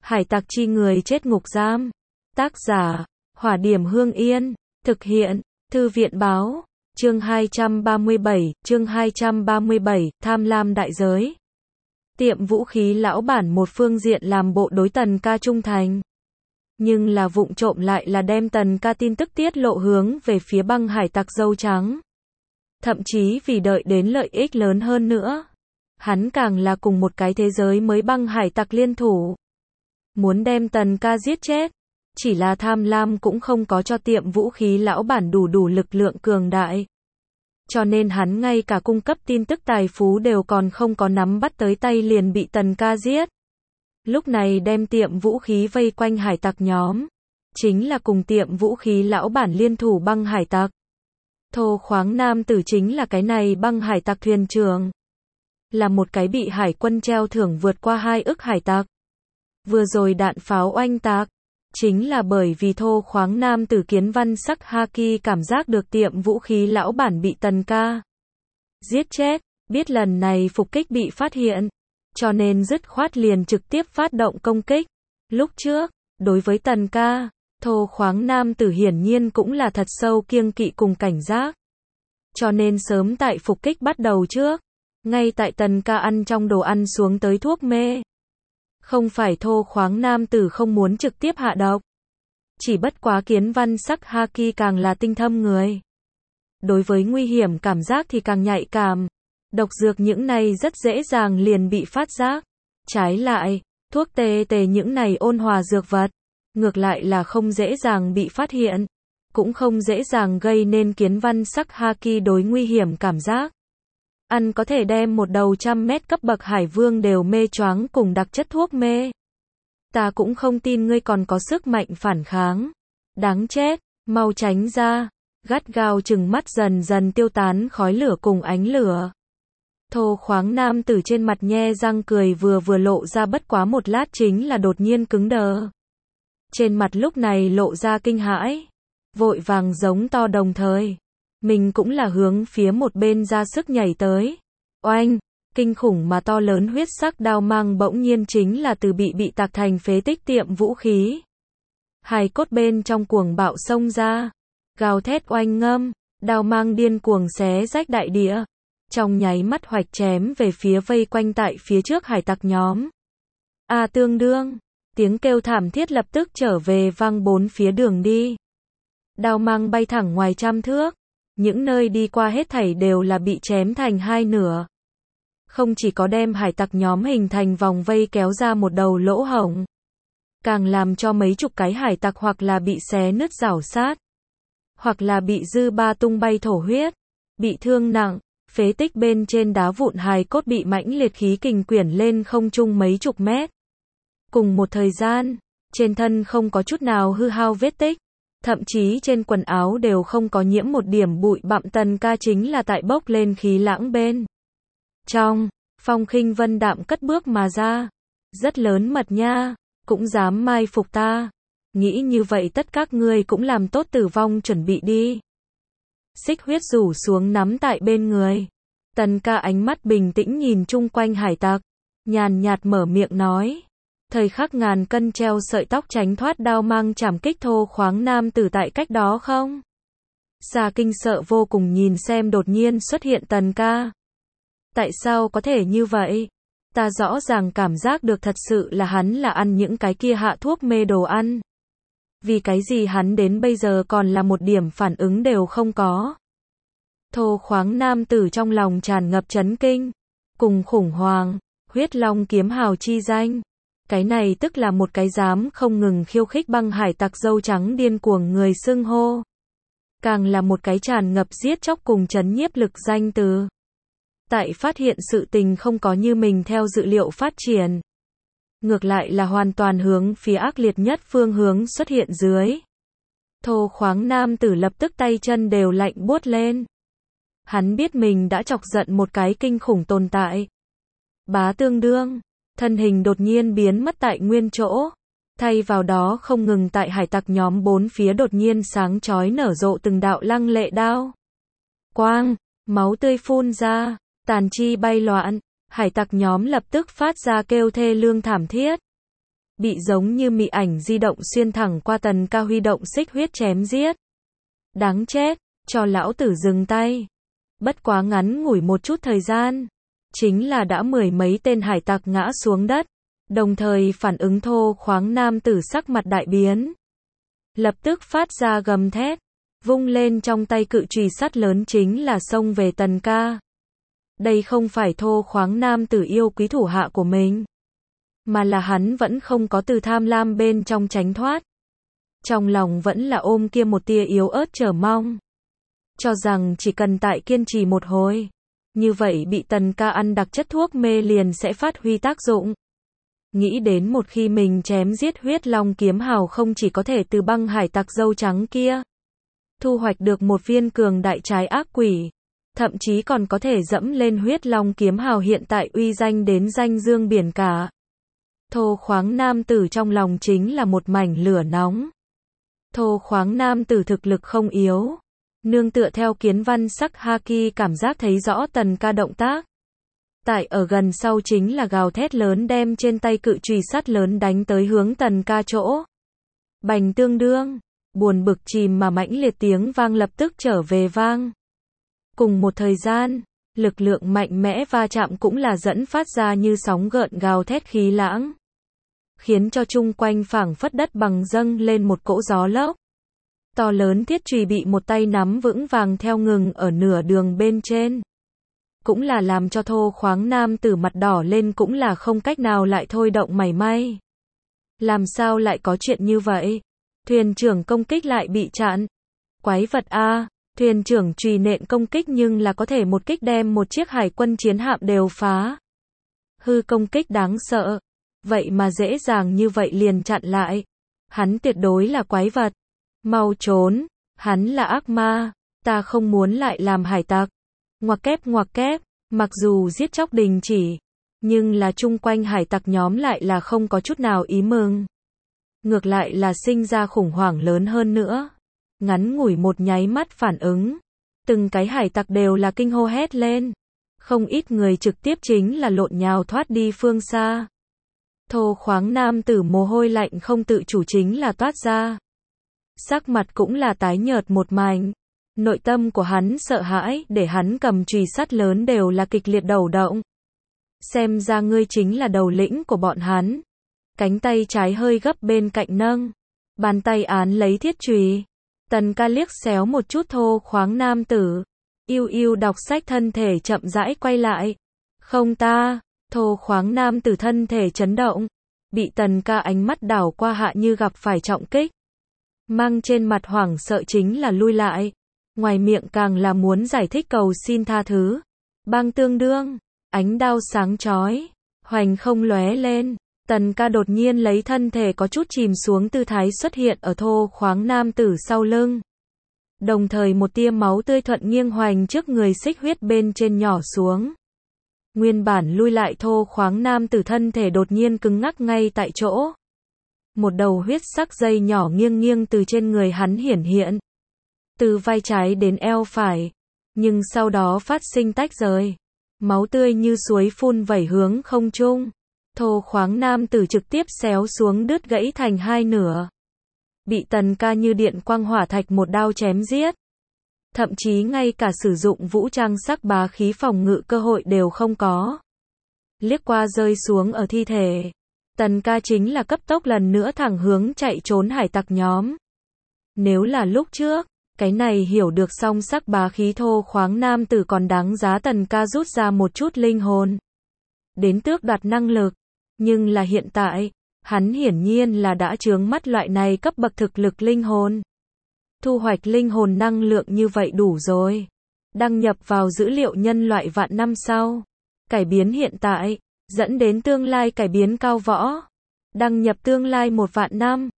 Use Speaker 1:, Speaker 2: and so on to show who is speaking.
Speaker 1: Hải tặc chi người chết ngục giam. Tác giả, Hỏa Điểm Hương Yên. Thực hiện, Thư viện báo. Chương 237, Tham lam đại giới. Tiệm vũ khí lão bản một phương diện làm bộ đối Tần Ca trung thành. Nhưng là vụng trộm lại là đem Tần Ca tin tức tiết lộ hướng về phía băng hải tặc dâu trắng. Thậm chí vì đợi đến lợi ích lớn hơn nữa. Hắn càng là cùng một cái thế giới mới băng hải tặc liên thủ. Muốn đem Tần Ca giết chết. Chỉ là tham lam cũng không có cho tiệm vũ khí lão bản đủ lực lượng cường đại. Cho nên hắn ngay cả cung cấp tin tức tài phú đều còn không có nắm bắt tới tay liền bị Tần Ca giết. Lúc này đem tiệm vũ khí vây quanh hải tặc nhóm. Chính là cùng tiệm vũ khí lão bản liên thủ băng hải tặc. Thô khoáng nam tử chính là cái này băng hải tặc thuyền trưởng. Là một cái bị hải quân treo thưởng vượt qua 2 ức hải tặc. Vừa rồi đạn pháo oanh tạc. Chính là bởi vì thô khoáng nam tử Kiến Văn Sắc Haki cảm giác được tiệm vũ khí lão bản bị Tần Ca giết chết, biết lần này phục kích bị phát hiện, cho nên dứt khoát liền trực tiếp phát động công kích. Lúc trước, đối với Tần Ca, thô khoáng nam tử hiển nhiên cũng là thật sâu kiêng kỵ cùng cảnh giác. Cho nên sớm tại phục kích bắt đầu trước, ngay tại Tần Ca ăn trong đồ ăn xuống tới thuốc mê. Không phải thô khoáng nam tử không muốn trực tiếp hạ độc. Chỉ bất quá Kiến Văn Sắc Haki càng là tinh thâm người. Đối với nguy hiểm cảm giác thì càng nhạy cảm. Độc dược những này rất dễ dàng liền bị phát giác. Trái lại, thuốc tê những này ôn hòa dược vật. Ngược lại là không dễ dàng bị phát hiện. Cũng không dễ dàng gây nên Kiến Văn Sắc Haki đối nguy hiểm cảm giác. Ăn có thể đem một đầu 100 mét cấp bậc hải vương đều mê choáng cùng đặc chất thuốc mê. Ta cũng không tin ngươi còn có sức mạnh phản kháng. Đáng chết, mau tránh ra. Gắt gao chừng mắt dần dần tiêu tán khói lửa cùng ánh lửa. Thô khoáng nam tử trên mặt nhe răng cười vừa lộ ra bất quá một lát chính là đột nhiên cứng đờ. Trên mặt lúc này lộ ra kinh hãi. Vội vàng giống to đồng thời. Mình cũng là hướng phía một bên ra sức nhảy tới. Oanh, kinh khủng mà to lớn huyết sắc đao mang bỗng nhiên chính là từ bị tạc thành phế tích tiệm vũ khí. Hài cốt bên trong cuồng bạo xông ra. Gào thét oanh ngâm, đao mang điên cuồng xé rách đại địa. Trong nháy mắt hoạch chém về phía vây quanh tại phía trước hải tặc nhóm. Tương đương, tiếng kêu thảm thiết lập tức trở về vang bốn phía đường đi. Đao mang bay thẳng ngoài 100 thước. Những nơi đi qua hết thảy đều là bị chém thành hai nửa. Không chỉ có đem hải tặc nhóm hình thành vòng vây kéo ra một đầu lỗ hổng. Càng làm cho mấy chục cái hải tặc hoặc là bị xé nứt rảo sát. Hoặc là bị dư ba tung bay thổ huyết. Bị thương nặng, phế tích bên trên đá vụn hài cốt bị mãnh liệt khí kình quyển lên không trung mấy chục mét. Cùng một thời gian, trên thân không có chút nào hư hao vết tích. Thậm chí trên quần áo đều không có nhiễm một điểm bụi bặm. Tần Ca chính là tại bốc lên khí lãng bên trong, Phong Khinh Vân đạm cất bước mà ra. Rất lớn mật nha, cũng dám mai phục ta. Nghĩ như vậy tất các ngươi cũng làm tốt tử vong chuẩn bị đi. Xích huyết rủ xuống nắm tại bên người. Tần Ca ánh mắt bình tĩnh nhìn chung quanh hải tặc. Nhàn nhạt mở miệng nói. Thời khắc ngàn cân treo sợi tóc tránh thoát đao mang chảm kích thô khoáng nam tử tại cách đó không. Xa kinh sợ vô cùng nhìn xem đột nhiên xuất hiện Tần Ca. Tại sao có thể như vậy? Ta rõ ràng cảm giác được thật sự là hắn là ăn những cái kia hạ thuốc mê đồ ăn. Vì cái gì hắn đến bây giờ còn là một điểm phản ứng đều không có. Thô khoáng nam tử trong lòng tràn ngập chấn kinh. Cùng khủng hoảng, huyết long kiếm hào chi danh. Cái này tức là một cái dám không ngừng khiêu khích băng hải tặc dâu trắng điên cuồng người xưng hô. Càng là một cái tràn ngập giết chóc cùng chấn nhiếp lực danh từ. Tại phát hiện sự tình không có như mình theo dự liệu phát triển. Ngược lại là hoàn toàn hướng phía ác liệt nhất phương hướng xuất hiện dưới. Thô khoáng nam tử lập tức tay chân đều lạnh buốt lên. Hắn biết mình đã chọc giận một cái kinh khủng tồn tại. Bá tương đương. Thân hình đột nhiên biến mất tại nguyên chỗ. Thay vào đó không ngừng tại hải tặc nhóm bốn phía đột nhiên sáng chói nở rộ từng đạo lăng lệ đao. Quang, máu tươi phun ra, tàn chi bay loạn. Hải tặc nhóm lập tức phát ra kêu thê lương thảm thiết. bị giống như mị ảnh di động xuyên thẳng qua Tần Ca huy động xích huyết chém giết. Đáng chết, cho lão tử dừng tay. Bất quá ngắn ngủi một chút thời gian, chính là đã mười mấy tên hải tặc ngã xuống đất, đồng thời phản ứng thô khoáng nam tử sắc mặt đại biến. Lập tức phát ra gầm thét, vung lên trong tay cự chùy sắt lớn chính là xông về Tần Ca. Đây không phải thô khoáng nam tử yêu quý thủ hạ của mình, mà là hắn vẫn không có từ tham lam bên trong tránh thoát. Trong lòng vẫn là ôm kia một tia yếu ớt chờ mong, cho rằng chỉ cần tại kiên trì một hồi, như vậy bị Tần Ca ăn đặc chất thuốc mê liền sẽ phát huy tác dụng. Nghĩ đến một khi mình chém giết huyết long kiếm hào không chỉ có thể từ băng hải tặc dâu trắng kia thu hoạch được một viên cường đại trái ác quỷ, thậm chí còn có thể dẫm lên huyết long kiếm hào hiện tại uy danh đến danh dương biển cả. Thô khoáng nam tử trong lòng chính là một mảnh lửa nóng. Thô khoáng nam tử thực lực không yếu, nương tựa theo kiến văn sắc haki cảm giác thấy rõ Tần Ca động tác. Tại ở gần sau chính là gào thét lớn đem trên tay cự chùy sắt lớn đánh tới hướng Tần Ca chỗ. Bành tương đương, buồn bực chìm mà mãnh liệt tiếng vang lập tức trở về vang. Cùng một thời gian, lực lượng mạnh mẽ va chạm cũng là dẫn phát ra như sóng gợn gào thét khí lãng, khiến cho chung quanh phảng phất đất bằng dâng lên một cỗ gió lốc. To lớn thiết chùy bị một tay nắm vững vàng theo ngừng ở nửa đường bên trên. Cũng là làm cho thô khoáng nam tử mặt đỏ lên cũng là không cách nào lại thôi động mảy may. Làm sao lại có chuyện như vậy? Thuyền trưởng công kích lại bị chặn. Quái vật a, thuyền trưởng chùy nện công kích nhưng là có thể một kích đem một chiếc hải quân chiến hạm đều phá. Hư công kích đáng sợ. Vậy mà dễ dàng như vậy liền chặn lại. Hắn tuyệt đối là quái vật. Mau trốn, hắn là ác ma, ta không muốn lại làm hải tặc. Ngoặc kép, mặc dù giết chóc đình chỉ, nhưng là chung quanh hải tặc nhóm lại là không có chút nào ý mừng. Ngược lại là sinh ra khủng hoảng lớn hơn nữa. Ngắn ngủi một nháy mắt phản ứng, từng cái hải tặc đều là kinh hô hét lên. Không ít người trực tiếp chính là lộn nhào thoát đi phương xa. Thô khoáng nam tử mồ hôi lạnh không tự chủ chính là toát ra. Sắc mặt cũng là tái nhợt một mảnh. Nội tâm của hắn sợ hãi để hắn cầm chùy sắt lớn đều là kịch liệt đầu động. Xem ra ngươi chính là đầu lĩnh của bọn hắn. Cánh tay trái hơi gấp bên cạnh nâng, bàn tay án lấy thiết chùy. Tần Ca liếc xéo một chút thô khoáng nam tử, yêu đọc sách thân thể chậm rãi quay lại. Không ta, thô khoáng nam tử thân thể chấn động, bị Tần Ca ánh mắt đảo qua hạ như gặp phải trọng kích. Mang trên mặt hoảng sợ chính là lui lại, ngoài miệng càng là muốn giải thích cầu xin tha thứ. Bang tương đương, ánh đao sáng chói, hoành không lóe lên. Tần Ca đột nhiên lấy thân thể có chút chìm xuống tư thái xuất hiện ở thô khoáng nam tử sau lưng. Đồng thời một tia máu tươi thuận nghiêng hoành trước người xích huyết bên trên nhỏ xuống. Nguyên bản lui lại thô khoáng nam tử thân thể đột nhiên cứng ngắc ngay tại chỗ. Một đầu huyết sắc dây nhỏ nghiêng nghiêng từ trên người hắn hiển hiện. Từ vai trái đến eo phải. Nhưng sau đó phát sinh tách rời. Máu tươi như suối phun vẩy hướng không trung. Thô khoáng nam tử trực tiếp xéo xuống đứt gãy thành hai nửa. Bị Tần Ca như điện quang hỏa thạch một đao chém giết. Thậm chí ngay cả sử dụng vũ trang sắc bá khí phòng ngự cơ hội đều không có. Liếc qua rơi xuống ở thi thể. Tần Ca chính là cấp tốc lần nữa thẳng hướng chạy trốn hải tặc nhóm. Nếu là lúc trước, cái này hiểu được song sắc bá khí thô khoáng nam tử còn đáng giá Tần Ca rút ra một chút linh hồn. Đến tước đoạt năng lực. Nhưng là hiện tại, hắn hiển nhiên là đã chướng mắt loại này cấp bậc thực lực linh hồn. Thu hoạch linh hồn năng lượng như vậy đủ rồi. Đăng nhập vào dữ liệu nhân loại vạn năm sau. Cải biến hiện tại, dẫn đến tương lai cải biến cao võ. Đăng nhập tương lai 1 vạn năm.